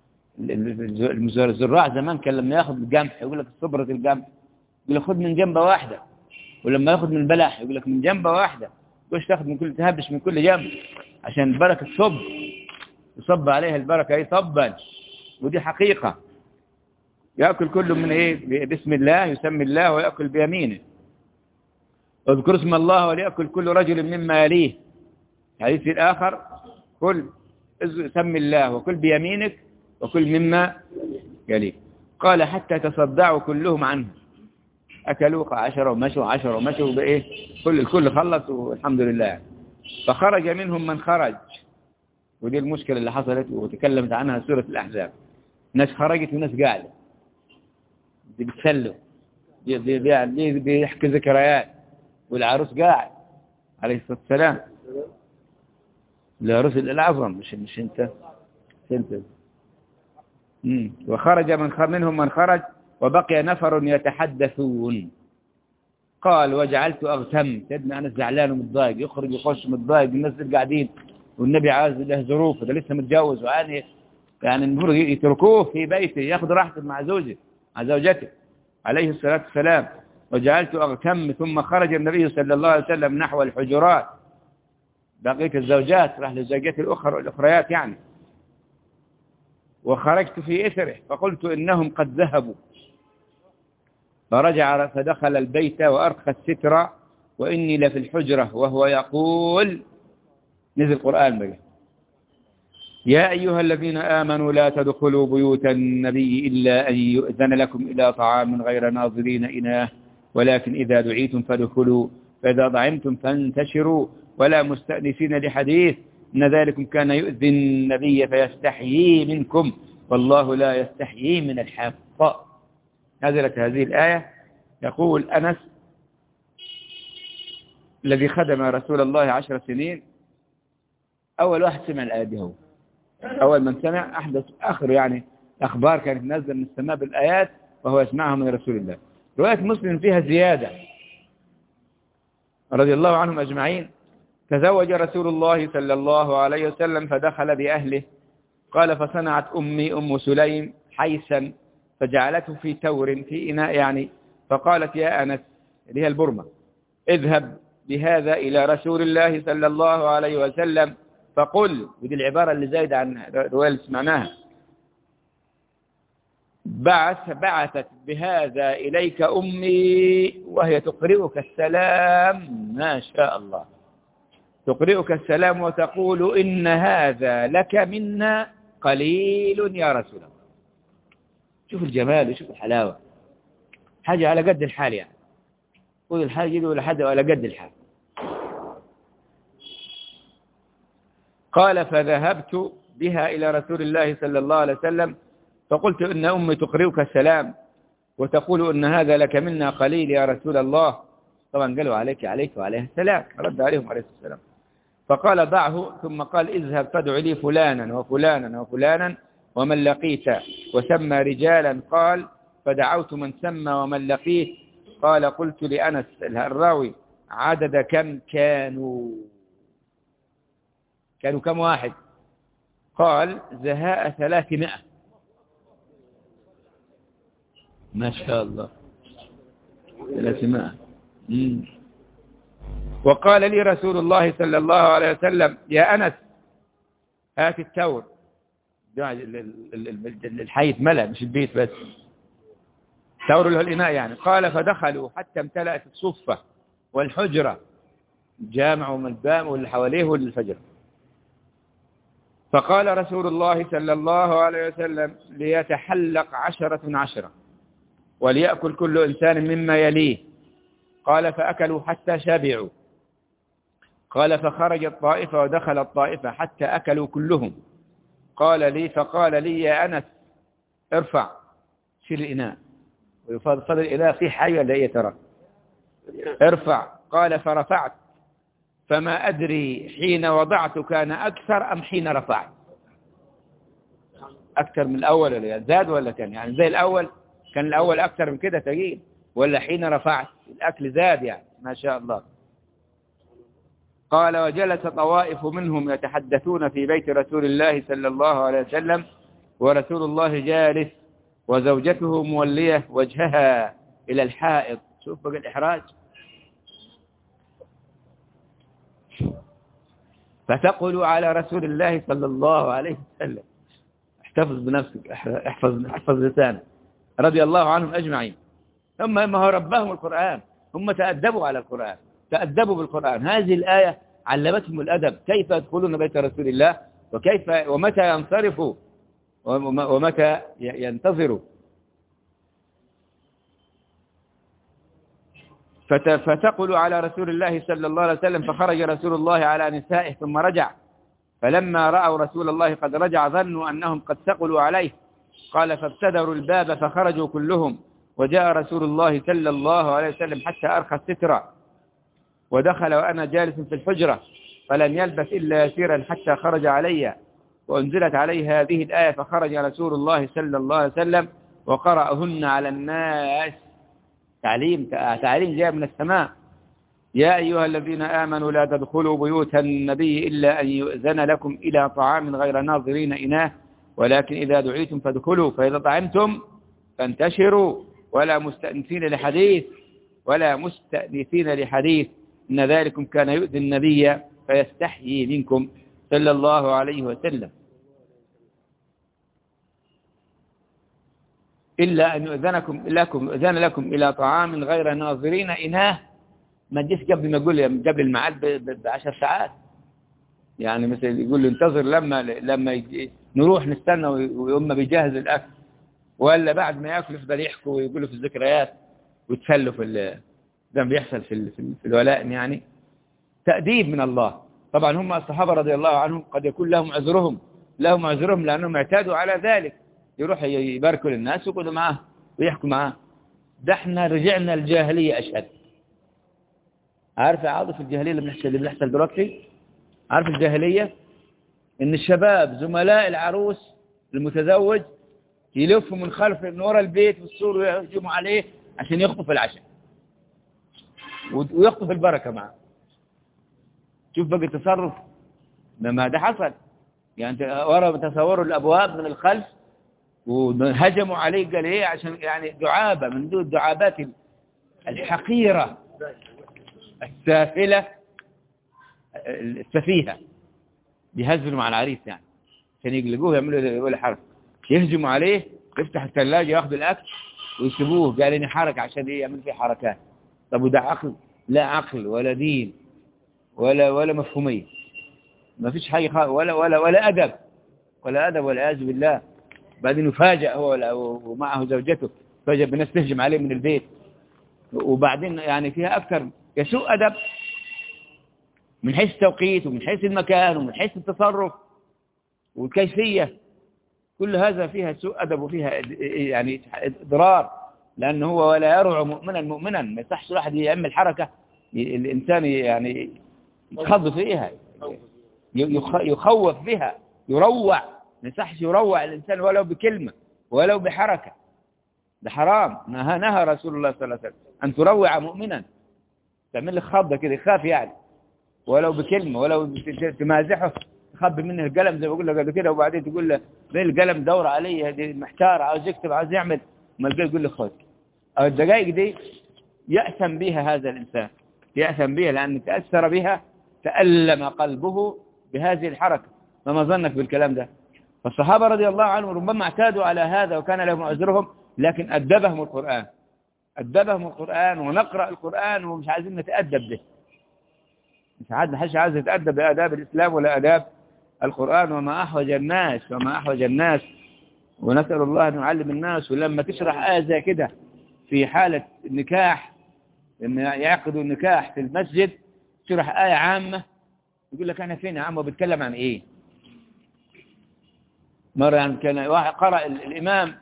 الزراع زمان كان لما ياخذ القمح يقول لك صبرة القمح يقول لك خذ من جنبه واحدة، ولما ياخذ من البلح يقول لك من جنبه واحدة، مش تاخذ من كل تهبش من كل جنب عشان البركة تصب، يصب عليها البركة ايه صبا. ودي حقيقة. يأكل كل من ايه بسم الله، يسمي الله ويأكل بيمينه. اذكر اسم الله وليأكل كل رجل مما يليه. الحديث الآخر كل سم الله وكل بيمينك وكل مما يليه. قال حتى تصدعوا كلهم عنه، أكلوا 10 ومشوا 10 ومشوا بإيه الكل خلص والحمد لله. فخرج منهم من خرج، ودي المشكلة اللي حصلت وتكلمت عنها سورة الأحزاب. ناس خرجت وناس قاعدة بيتسلوا بيحكي ذكريات، والعروس قاعد عليه الصلاة والسلام، العروس الأعظم مش انت. وخرج منهم من خرج وبقي نفر يتحدثون. قال وجعلت أغتم، سيدنا أنس زعلان ومتضايق، يخرج يخش متضايق، الناس قاعدين والنبي عايز له ظروف، ده لسه متجوز وعاني، يعني المفروض يتركوه في بيته ياخذ راحته مع زوجته عليه الصلاة والسلام. وجعلت أغتم ثم خرج النبي صلى الله عليه وسلم نحو الحجرات، بقية الزوجات راح للزوجات الأخريات يعني. وخرجت في إثره فقلت إنهم قد ذهبوا، فرجع فدخل البيت وأرخى الستر وإني لفي الحجرة وهو يقول، نزل القرآن بقى، يا أيها الذين آمنوا لا تدخلوا بيوت النبي إلا أن يؤذن لكم إلى طعام غير ناظرين إناه ولكن إذا دعيتم فادخلوا فإذا طعمتم فانتشروا ولا مستأنسين لحديث إن ذلكم كان يؤذي النبي فيستحيي منكم والله لا يستحيي من الحق. نزلت هذه الآية. يقول أنس الذي خدم رسول الله 10 سنين أول واحد سمع الآية دي، هو أول من سمع أحدث آخر يعني أخبار كانت نازلة من السماء بالآيات وهو يسمعها من رسول الله. رواية مسلم فيها زيادة رضي الله عنهم أجمعين. تزوج رسول الله صلى الله عليه وسلم فدخل بأهله. قال فصنعت أمي أم سليم حيثا فجعلته في تور في إناء يعني، فقالت يا أنس اللي هي البرمة اذهب بهذا إلى رسول الله صلى الله عليه وسلم فقل، ودي العبارة اللي زايدة عن الرواية اللي سمعناها، بعثت بهذا إليك أمي وهي تقرئك السلام، ما شاء الله، تقرئك السلام وتقول إن هذا لك منا قليل يا رسول الله. شوف الجمال وشوف الحلاوة، حاجة على قد الحال يعني، قول الحاجة دي ولا حاجة على قد الحال. قال فذهبت بها إلى رسول الله صلى الله عليه وسلم فقلت إن أمي تقرئك السلام وتقول إن هذا لك منا قليل يا رسول الله. طبعا قالوا عليك وعليه السلام، رد عليهم عليه السلام. فقال ضعه ثم قال اذهب فادع لي فلانا وفلانا وفلانا ومن لقيت، وسمى رجالا. قال فدعوت من سمى ومن لقيت. قال قلت لأنس الراوي عدد كم كانوا كم واحد؟ قال زهاء 300. ما شاء الله 300. وقال لي رسول الله صلى الله عليه وسلم يا أنس هات التور، الحيث ملأ مش البيت بس، تور له الإناء يعني. قال فدخلوا حتى امتلأت الصفة والحجرة، الجامع والملبام واللي حواليه والفجر. فقال رسول الله صلى الله عليه وسلم ليتحلق 10 وليأكل كل إنسان مما يليه. قال فأكلوا حتى شبعوا. قال فخرجت طائفة ودخلت طائفة حتى أكلوا كلهم. فقال لي يا أنس ارفع، شيل الإناء، ويفضل الإناء فيه حي ولا إيه ترى؟ ارفع. قال فرفعت، فما أدري حين وضعت كان أكثر أم حين رفعت. أكثر من الأول ولا زاد ولا كان يعني زي الأول؟ كان الأول أكثر من كده تقيل، ولا حين رفعت الأكل زاد يعني ما شاء الله. قال وجلس طوائف منهم يتحدثون في بيت رسول الله صلى الله عليه وسلم ورسول الله جالس وزوجته مولية وجهها إلى الحائط. شوف بقى الإحراج. فتقول على رسول الله صلى الله عليه وسلم. احتفظ بنفسك، احفظ لسانك. رضي الله عنهم أجمعين. ثم ما هو ربهم القرآن، هم تأدبوا على القرآن، تأدبوا بالقرآن. هذه الآية علمتهم الأدب، كيف يدخلون بيت رسول الله ومتى ينصرفوا ومتى ينتظروا. فتقول على رسول الله صلى الله عليه وسلم. فخرج رسول الله على نسائه ثم رجع، فلما رأوا رسول الله قد رجع ظنوا أنهم قد ثقلوا عليه. قال فابتدروا الباب فخرجوا كلهم، وجاء رسول الله صلى الله عليه وسلم حتى أرخى السترة، ودخل وأنا جالس في الحجرة، فلم يلبث إلا يسيرا حتى خرج علي، وأنزلت عليه هذه الآية. فخرج رسول الله صلى الله عليه وسلم وقرأهن على الناس. تعليم جاء من السماء. يا أيها الذين آمنوا لا تدخلوا بيوت النبي إلا أن يؤذن لكم إلى طعام غير ناظرين إناه، ولكن إذا دعيتم فادخلوا، فإذا طعمتم فانتشروا ولا مستأنسين لحديث إن ذلكم كان يؤذي النبي فيستحيي منكم صلى الله عليه وسلم. إلا أن يؤذن لكم إلى طعام غير ناظرين إناه. ما تجيش قبل ما يقول قبل الميعاد ب10 ساعات. يعني مثل يقول له انتظر لما نروح نستنى ويوم بيجهز الأكل، ولا بعد ما يأكل يفضل يحكوا ويقولوا في الذكريات ويتفلوا ده بيحصل في الولائم. يعني تأديب من الله. طبعا هم الصحابة رضي الله عنهم قد يكون لهم عذرهم لأنهم اعتادوا على ذلك، يروح يباركوا للناس ويقعدوا معاه ويحكوا معاه. ده احنا رجعنا الجاهلية أشهد. عارف يا عاطف الجاهلية اللي بنحصل دلوقتي؟ عارف الجاهلية ان الشباب زملاء العروس المتزوج يلفوا من خلف من ورا البيت في السور ويهجموا عليه عشان يخطف العشاء ويخطف البركة معه. شوف بقى التصرف. ما ده حصل يعني ورا تصوروا الأبواب من الخلف وهجموا عليه. قال ايه؟ عشان يعني دعابة من دون الدعابات الحقيرة السافلة السفيهة، بيهزلوا مع العريس يعني عشان يقلقوه يعملوا حركة، يهجموا عليه، يفتح الثلاجة ياخذوا الأكل ويسيبوه. قال إني حركة عشان إيه؟ يعمل فيه حركات. طب وده عقل؟ لا عقل ولا دين ولا مفهومية. ما فيش حاجة ولا أدب والعياذ بالله. بعدين يفاجأ هو ومعه زوجته، فاجأ بناس تهجم عليه من البيت. وبعدين يعني فيها أكثر يسوء أدب من حيث التوقيت ومن حيث المكان ومن حيث التصرف والكيفية. كل هذا فيها سوء أدب وفيها يعني إضرار، لأنه هو ولا يرعى مؤمنا. ما يصحش واحد يعمل حركة الإنسان يعني يتخض فيها، يخوف بها، يروع. ما يصحش يروع الإنسان ولو بكلمة ولو بحركة. ده حرام. نهى رسول الله صلى الله عليه وسلم أن تروع مؤمنا. تعمل لك خضة كده يخاف يعني، ولو بكلمة ولو تمازحه تخبي منه القلم زي ما بقول لك قبل كده، وبعدين تقول له ليه القلم دور علي؟ هذه محتار، عاوز يكتب عاوز يعمل، ما القلم يقول له خذ. أو الدقائق دي يأثم بها هذا الإنسان، يأثم بها لأن تأثر بها، تألم قلبه بهذه الحركة. فما ظنك بالكلام ده؟ فالصحابة رضي الله عنهم ربما اعتادوا على هذا وكان لهم عذرهم، لكن أدبهم القرآن ونقرأ القرآن ومش عايزين نتأدب به. مش حدش عايز يتأدب بآداب الإسلام ولا آداب القرآن وما أحوج الناس ونسأل الله أن يعلم الناس. ولما تشرح آية زي كده في حالة النكاح، لما يعقدوا النكاح في المسجد، تشرح آية عامة، يقول لك أنا فين يا عم وبتكلم عن إيه؟ مرة يعني كان واحد قرأ الإمام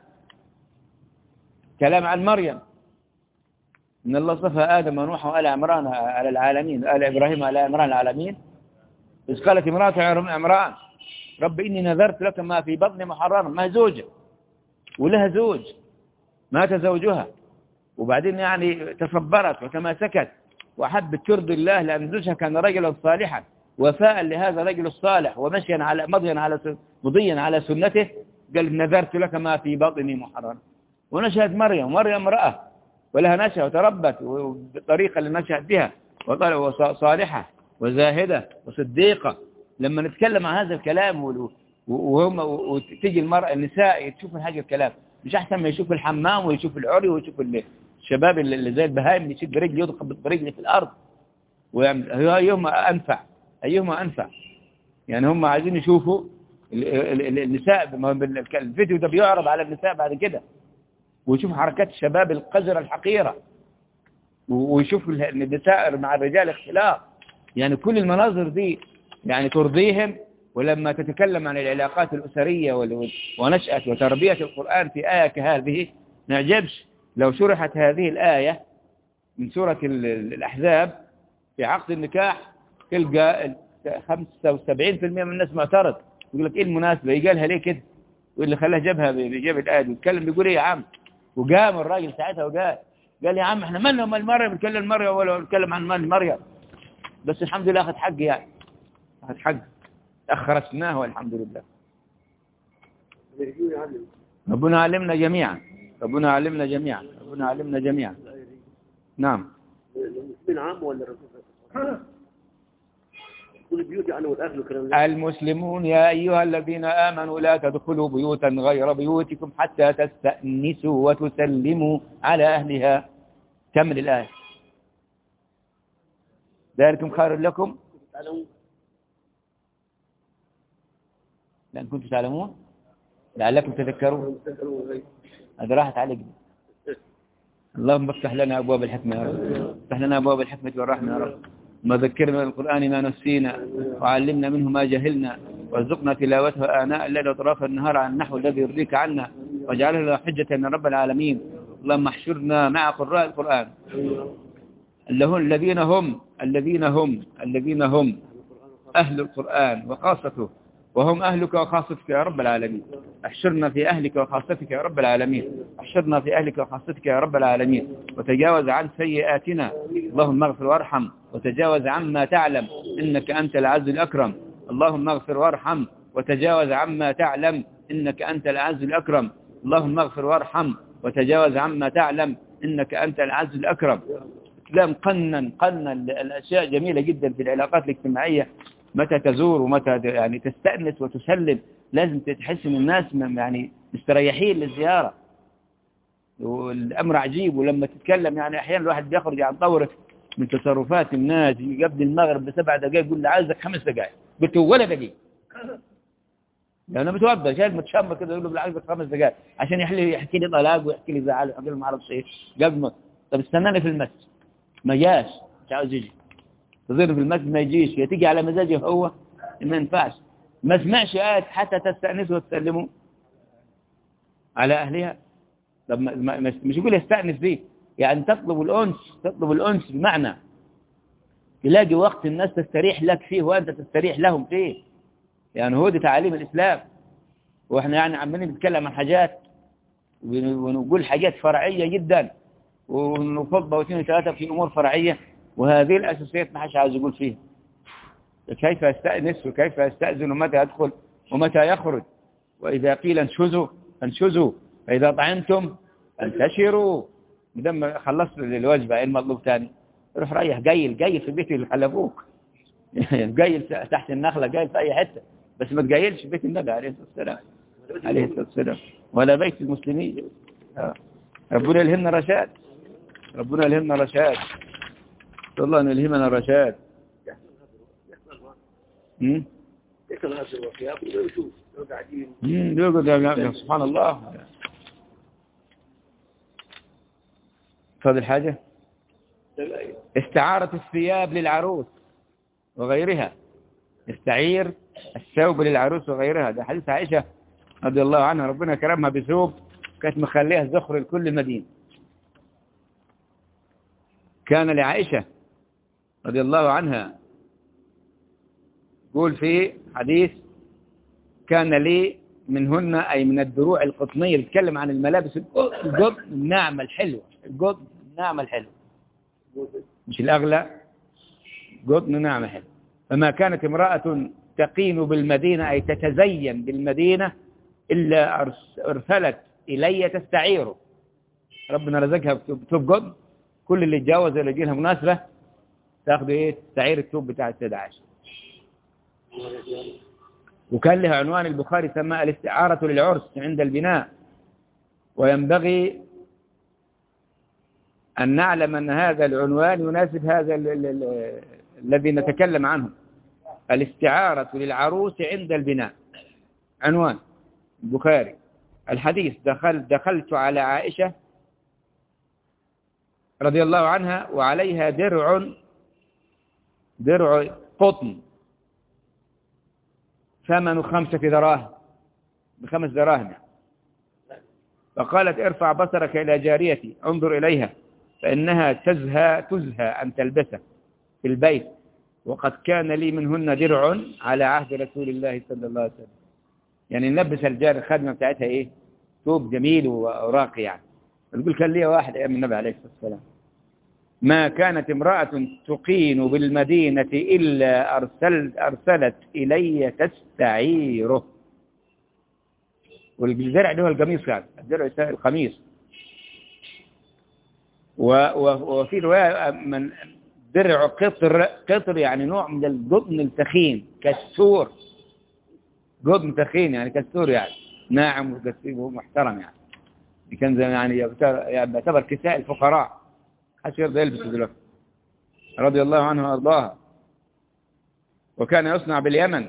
كلام عن مريم، إن الله صفى آدم ونوح وآل عمران على العالمين، آل إبراهيم على عمران العالمين، إذ قالت امرأة عمران رب إني نذرت لك ما في بطني محررا. ما زوجة ولها زوج، مات زوجها، وبعدين يعني تصبرت وتماسكت وأحبت ترضي الله، لأن زوجها كان رجلا صالحا وفاء لهذا الرجل الصالح ومشيا على مضيا على سنته، قال نذرت لك ما في بطني محررا. ونشأت مريم امرأة ولها نشأة وتربت بالطريقة اللي نشأت بها، وصالحة وزاهدة وصديقة. لما نتكلم عن هذا الكلام وتيجي المرأة النساء تشوف هذا الكلام، مش أحسن ما يشوف الحمام ويشوف العري ويشوف الشباب اللي زي البهائم اللي يشد برجلي يضرب برجلي في الأرض، أيهما أنفع. يعني هم عايزين يشوفوا النساء، الفيديو ده بيعرض على النساء بعد كده، ويشوف حركات الشباب القذرة الحقيرة، ويشوف النساء مع الرجال اختلاط. يعني كل المناظر دي يعني ترضيهم. ولما تتكلم عن العلاقات الأسرية ونشأة وتربية القرآن في آية كهذه نعجبش. لو شرحت هذه الآية من سورة الأحزاب في عقد النكاح، تلقى 75% من الناس معترض، يقول لك إيه المناسبة يقالها ليه كده، واللي خلاه جابها بجاب الآية بيتكلم بيقول إيه يا عم. وقام الراجل ساعتها قال يا عم احنا مالنا ومال مريم، بنتكلم مريم ولا بنتكلم عن مال مريم، بس الحمد لله أخذ حق، يعني أخذ حق، أخرجناه والحمد لله. ربنا علمنا جميعا، ربنا علمنا جميعا، ربنا علمنا جميعا. نعم. المسلمين عام ولا الرسول؟ كل بيوت يعني والأهل والكلام. المسلمون يا أيها الذين آمنوا لا تدخلوا بيوتا غير بيوتكم حتى تستأنسوا وتسلموا على أهلها. كمل الآية. ذلكم خير لكم لأن كنتم تعلمون لعلكم تذكرون. هذا راحت عليك. اللهم افتح لنا أبواب الحكمة يا رب، افتح لنا أبواب الحكمة والرحمة يا رب، ما ذكرنا بالقرآن ما نسينا، وعلمنا منه ما جهلنا، وارزقنا تلاوته آناء الليل وأطراف النهار على النحو الذي يرضيك عنا، واجعله لنا حجة يا رب العالمين. اللهم احشرنا مع قراء القرآن الذين هم أهل القرآن وخاصته، وهم أهلك وخاصتك يا رب العالمين. احشرنا في أهلك وخاصتك يا رب العالمين، احشرنا في أهلك وخاصتك يا رب العالمين، وتجاوز عن سيئاتنا. اللهم اغفر وارحم وتجاوز عما تعلم إنك أنت العز الأكرم. اللهم اغفر وارحم وتجاوز عما تعلم إنك أنت العز الأكرم. اللهم اغفر وارحم وتجاوز عما تعلم إنك أنت العز الأكرم. الإسلام قنن الأشياء جميلة جدا في العلاقات الاجتماعية. متى تزور ومتى يعني تستأنس وتسلم، لازم تحس ان الناس يعني مستريحين للزيارة، والأمر عجيب. ولما تتكلم يعني أحيانا الواحد بيخرج عن طوره من تصرفات الناس، قبل المغرب ب7 دقائق يقول له عايزك 5 دقائق، قلت له ولا دقيقة، يعني أنا متوضى شايل متشمر كده يقول له عايزك 5 دقائق عشان يحكي لي طلاق ويحكي لي زعل ويحكي لي ما اعرفش ايه. قبل ما طب استناني في المسجد، ما جاش، مش عاوز يجي، تظهر في المسجد ما يجيش، يا تيجي على مزاجه هو، ما ينفعش. ما سمعش آية حتى تستأنسوا وتسلموا على أهلها. طب مش يقول يستأنس دي، يعني تطلب الأنس بمعنى تلاقي وقت الناس تستريح لك فيه وأنت تستريح لهم فيه. يعني هو دي تعاليم الإسلام. وإحنا يعني عمالين نتكلم عن حاجات ونقول حاجات فرعية جدا، ونفضل 2 و3 في أمور فرعية، وهذه الأساسيات ما حدش عايز يقول فيها. كيف يستأنس وكيف يستأذن ومتى يدخل ومتى يخرج. وإذا قيل انشزوا فإذا طعمتم انتشروا. لما خلصت الوجبة ايه المطلوب ثاني؟ روح ريح، قيل في البيت اللي حلفوك قيل تحت النخلة، قيل في أي حتة، بس ما تقيلش في بيت النبي عليه الصلاة والسلام ولا بيت المسلمين. ربنا يلهمنا رشاد، ربنا يلهمنا رشاد، والله أن يلهمنا رشاد. ليس ناصر وثياب ويشوف لو قاعدين يقعد سبحان الله. فاضل حاجة استعارة الثياب للعروس وغيرها، استعير الثوب للعروس وغيرها. ده حديث عائشة رضي الله عنها، ربنا كرمها بثوب كانت مخليها زخر لكل مدينة. كان لعائشة رضي الله عنها يقول في حديث كان لي منهن أي من الدروع القطنية، يتكلم عن الملابس القطن الناعمة الحلوة، القطن الناعمة الحلوة مش الأغلى، قطن ناعمة حلوة. فما كانت امرأة تقين بالمدينة أي تتزين بالمدينة إلا أرسلت إلي تستعيره. ربنا رزقها بثوب قطن، كل اللي يتجاوز اللي يجي لها مناسبة تاخذ ايه تستعير الثوب بتاع السيدة عائشة. وكان لها عنوان البخاري سماه الاستعارة للعرس عند البناء. وينبغي أن نعلم أن هذا العنوان يناسب هذا الذي نتكلم عنه، الاستعارة للعروس عند البناء، عنوان البخاري. الحديث دخلت على عائشة رضي الله عنها وعليها درع قطن ثمن 5 دراهم، ب5 دراهم. فقالت ارفع بصرك إلى جاريتي انظر إليها فإنها تزهى أن تلبسه في البيت، وقد كان لي منهن درع على عهد رسول الله صلى الله عليه وسلم. يعني نلبس الجار الخادمة بتاعتها ايه ثوب جميل وراقي. يعني تقول كان لي واحد ايام النبي عليه الصلاة والسلام ما كانت امرأة تقين بالمدينة إلا أرسلت إلي تستعيره. والدرع ده هو القميص، يعني الدرع القميص. وفي رواية من درع قطر يعني نوع من القطن الثخين كالسور، قطن ثخين يعني كالسور، يعني ناعم ومحترم. يعني كان يعني يعتبر كساء الفقراء، حتى يرضى يلبسه دلوقتي رضي الله عنه وارضاها. وكان يصنع باليمن.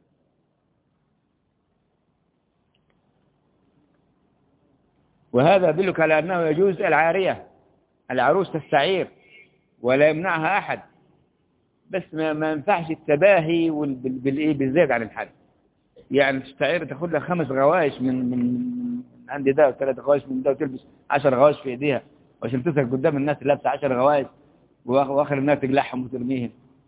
وهذا يدلك على أنه يجوز العارية، العروس تستعير ولا يمنعها أحد، بس ما ينفعش التباهي بالزيد عن الحد. يعني تستعير تاخد لها 5 غوايش من عند ده و3 غوايش من ده، وتلبس 10 غوايش في ايديها وعشان تثق قدام الناس اللي لابسه 10 غوايش، واخر الناس تقلعهم وترميهم.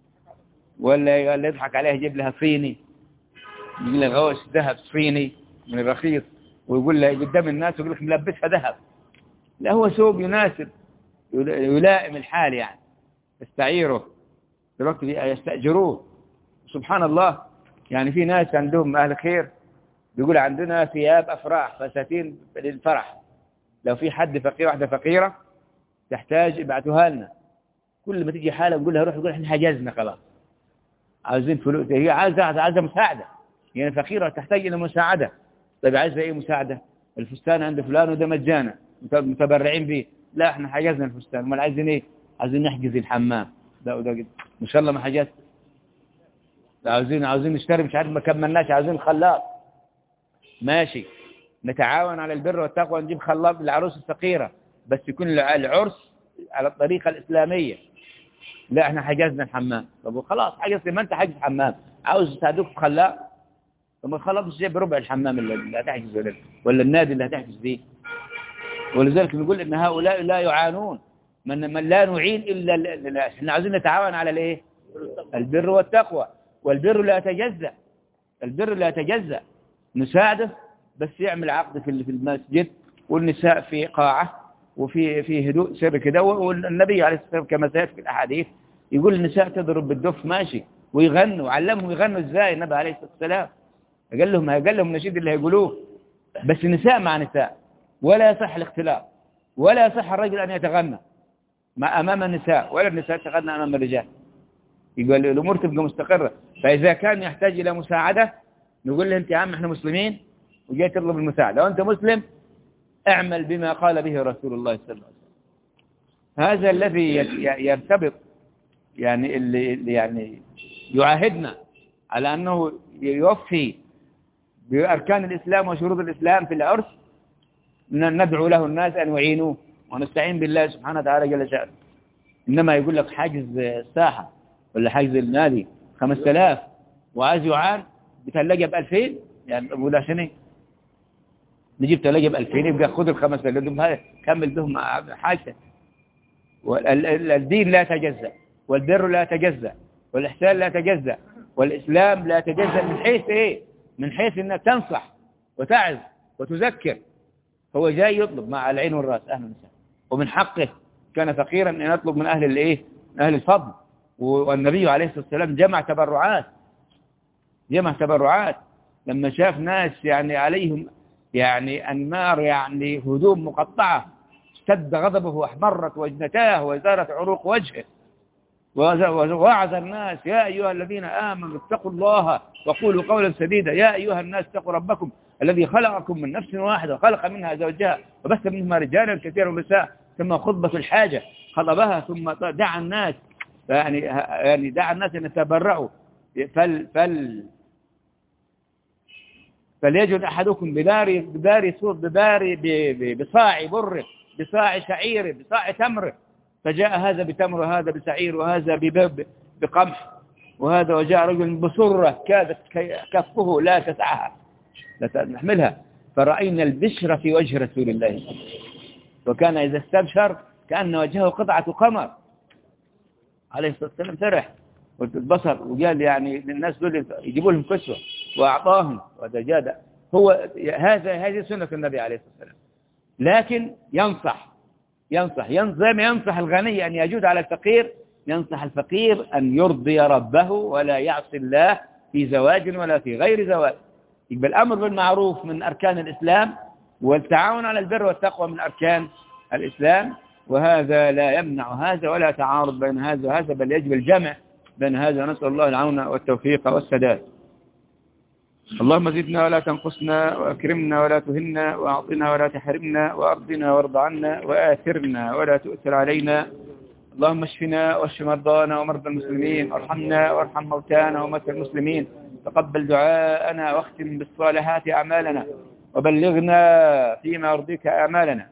ولا يضحك عليها يجيب لها صيني، يجيب لها غوايش ذهب صيني من الرخيص ويقول لها قدام الناس ويقول لك ملبسها ذهب. لا، هو ثوب يناسب يلائم الحال. يعني تستعيره دلوقتي يستأجروه. سبحان الله، يعني في ناس عندهم أهل خير بيقول عندنا ثياب أفراح فساتين للفرح، لو في حد فقير واحدة فقيرة تحتاج ابعتوها لنا. كل ما تيجي حالة نقول لها روح، يقول احنا حجزنا خلاص، عاوزين فلوس. هي عايزة مساعدة، يعني فقيرة تحتاج إلى مساعدة. طيب عايزة ايه مساعدة؟ الفستان عند فلان وده مجانا متبرعين به. لا احنا حجزنا الفستان. امال عايزين ايه؟ عايزين نحجز الحمام ده وده كده. ان شاء الله ما حجزت. عاوزين نشتري مش عارف ما كملناش، عاوزين خلاط. ماشي، نتعاون على البر والتقوى نجيب خلاط للعروس الفقيرة، بس يكون العرس على الطريقة الإسلامية. لا احنا حجزنا الحمام. طب خلاص حجز، ما انت حجز حمام عاوز يساعدوك في خلاط، طب الخلاط مش جايب ربع الحمام اللي هتحجز ولا النادي اللي هتحجز فيه. ولذلك نقول ان هؤلاء لا يعانون، من لا نعين الا احنا عايزين نتعاون على الايه؟ البر والتقوى. والبر لا يتجزأ، البر لا يتجزأ. نساعده بس يعمل عقد في المسجد، والنساء في قاعة وفي هدوء سر كده. والنبي عليه الصلاة والسلام كما سيأتي في الأحاديث يقول النساء تضرب بالدف ماشي ويغنوا، علمهم يغنوا ازاي النبي عليه الصلاة والسلام. قال لهم نشيد اللي هيقولوه، بس نساء مع نساء. ولا يصح الاختلاط، ولا يصح الرجل أن يتغنى أمام النساء، ولا النساء تغنى أمام الرجال. يقول الأمور تبقى مستقرة. فإذا كان يحتاج إلى مساعدة نقول له أنت يا عم احنا مسلمين وجاي تطلب المساعدة، وأنت مسلم اعمل بما قال به رسول الله صلى الله عليه وسلم. هذا الذي يرتبط، يعني اللي يعني يعاهدنا على أنه يوفي بأركان الإسلام وشروط الإسلام في العرس، ندعو له الناس أن يعينوه ونستعين بالله سبحانه وتعالى جل شأنه. إنما يقول لك حاجز الساحة ولا حاجز النادي 5000 وعايز يعان بثلاجة ب2000، يعني أقول عشان إيه؟ نجيب ثلاجة ب2000 يبقى خذ ال5000 دول كمل بهم حاجة. الدين لا يتجزأ، والبر لا يتجزأ، والإحسان لا يتجزأ، والإسلام لا يتجزأ من حيث إيه؟ من حيث إنك تنصح وتعظ وتذكر. هو جاي يطلب مع العين والرأس أهلا وسهلا، ومن حقه كان فقيرا أن يطلب من أهل الإيه؟ أهل الفضل. والنبي عليه الصلاة والسلام جمع تبرعات لما شاف ناس يعني عليهم يعني أنمار يعني هدوم مقطعة، اشتد غضبه واحمرت وجنتاه وزارت عروق وجهه، ووعظ الناس يا أيها الذين آمنوا اتقوا الله وقولوا قولا سديدا، يا أيها الناس اتقوا ربكم الذي خلقكم من نفس واحدة وخلق منها زوجها وبث منهما رجالا كثيرا ونساء، ثم خطبة الحاجة خطبها ثم دعا الناس يعني دعا الناس أن يتبرعوا. فليجد أحدكم بصاع بر، بصاع شعير، بصاع تمر، فجاء هذا بتمر وهذا بسعير وهذا بقمح وهذا، وجاء رجل بصرة كادت كفه لا تسعها لا نحملها، فرأينا البشرة في وجه رسول الله، وكان إذا استبشر كأن وجهه قطعة قمر عليه الصلاة والسلام، فرح والبصر، وقال يعني للناس دول يجيبوا لهم كسوة وأعطاهم، وهذا جاد. هو هذه سنة النبي عليه الصلاة والسلام. لكن ينصح زي ما ينصح الغني أن يجود على الفقير، ينصح الفقير أن يرضي ربه ولا يعصي الله في زواج ولا في غير زواج. يبقى الأمر بالمعروف من أركان الإسلام، والتعاون على البر والتقوى من أركان الإسلام، وهذا لا يمنع هذا ولا تعارض بين هذا وهذا، بل يجب الجمع بين هذا. نسأل الله العون والتوفيق والسداد. اللهم زدنا ولا تنقصنا، وأكرمنا ولا تهنا، وأعطنا ولا تحرمنا، وأرضنا وارض عنا، وآثرنا ولا تؤثر علينا. اللهم اشفنا واشف مرضانا ومرضى المسلمين، وارحمنا وارحم موتانا وموتى المسلمين، تقبل دعاءنا واختم بالصالحات أعمالنا، وبلغنا فيما يرضيك أعمالنا.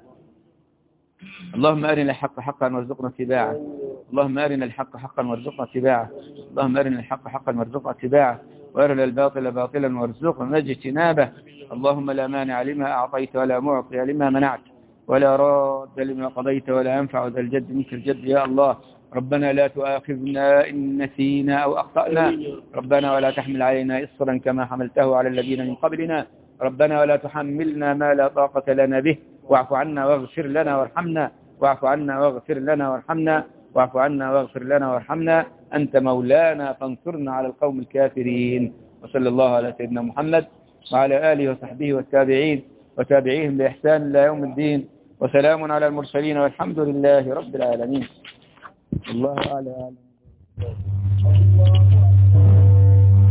اللهم أرنا الحق حقا وارزقنا اتباعه، اللهم أرنا الحق حقا وارزقنا اتباعه، اللهم أرنا الحق حقا وارزقنا اتباعه، وأرنا الباطل باطلا وارزقنا اجتنابه. اللهم لا مانع لما أعطيت ولا معطي لما منعت ولا راد لما قضيت ولا ينفع ذا الجد منك الجد يا الله. ربنا لا تؤاخذنا إن نسينا أو أخطأنا، ربنا ولا تحمل علينا إصرا كما حملته على الذين من قبلنا، ربنا ولا تحملنا ما لا طاقة لنا به، واعف عنا واغفر لنا وارحمنا، واعف عنا واغفر لنا وارحمنا، واعف عنا واغفر لنا وارحمنا، أنت مولانا فانصرنا على القوم الكافرين. وصلى الله على سيدنا محمد وعلى آله وصحبه والتابعين وتابعيهم بإحسان إلى يوم الدين، وسلام على المرسلين والحمد لله رب العالمين. الله أعلم.